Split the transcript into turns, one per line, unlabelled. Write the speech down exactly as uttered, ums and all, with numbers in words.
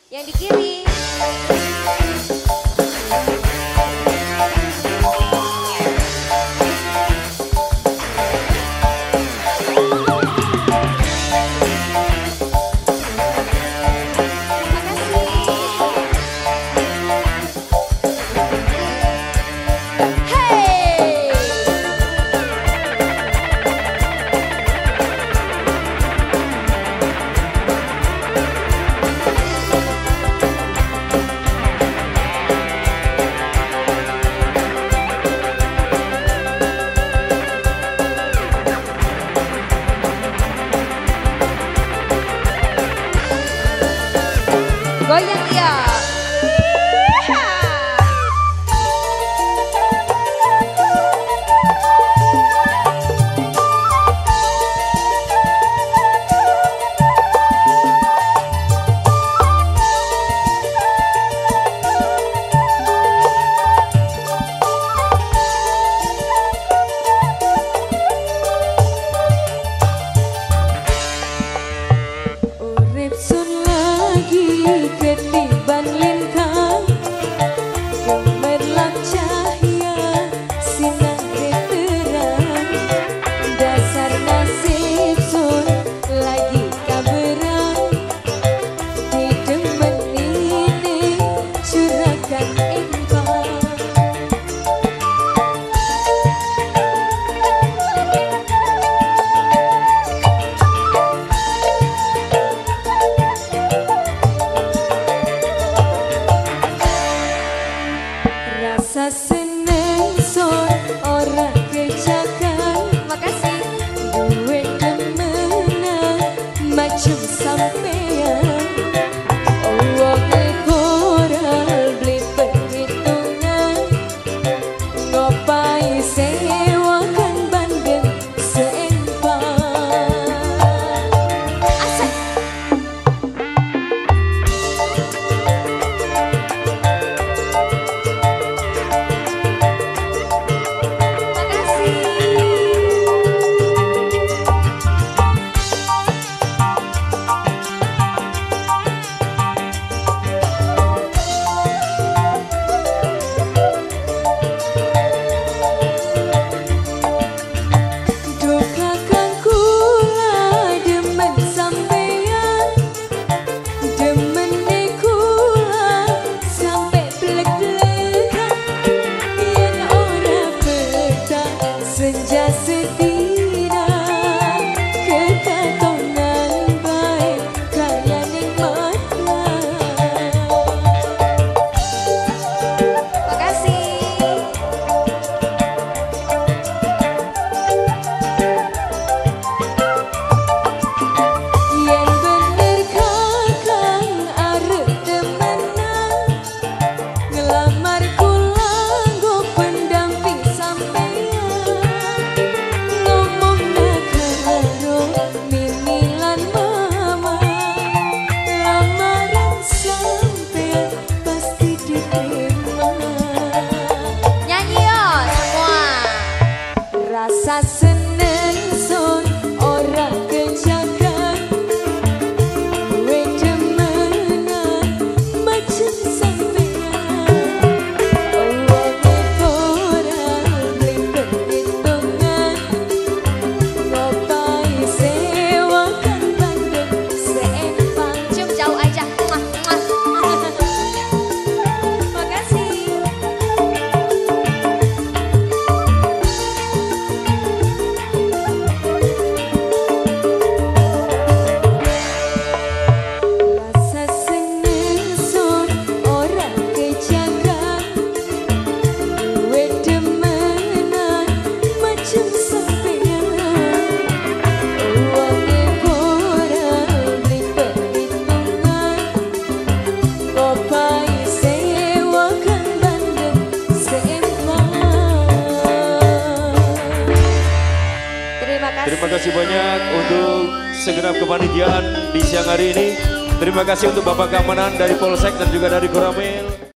Yang di kiri. Goyang dia.
Urip sun lagi ketiban lintang gemerlap cahaya sinar terang dasar nasib sun lagi kaberan di demen ini curahkan empang. Rasa seneng son ora kejakan.
Makasih.
Duit demenan macam sampean. Allah koral beli perhitungan. Ngopai sewakan bandeng seempang.
Asik. Senja sedina kekatonan baik kaya nikmatlah. Makasih.
Yen bener kakang arep temenan ngelamar kula nggo pendamping sampean. Rasa seneng son ora kejakan. Duit demenan macam sampean. Allah koral beli perhitungan. Ngopai sewakan bandeng seempang.
Cium jauh aja. Muah, muah. Makasih.
Terima kasih banyak untuk segenap kepanitiaan di siang hari ini. Terima kasih untuk Bapak Keamanan dari Polsek dan juga dari Koramil.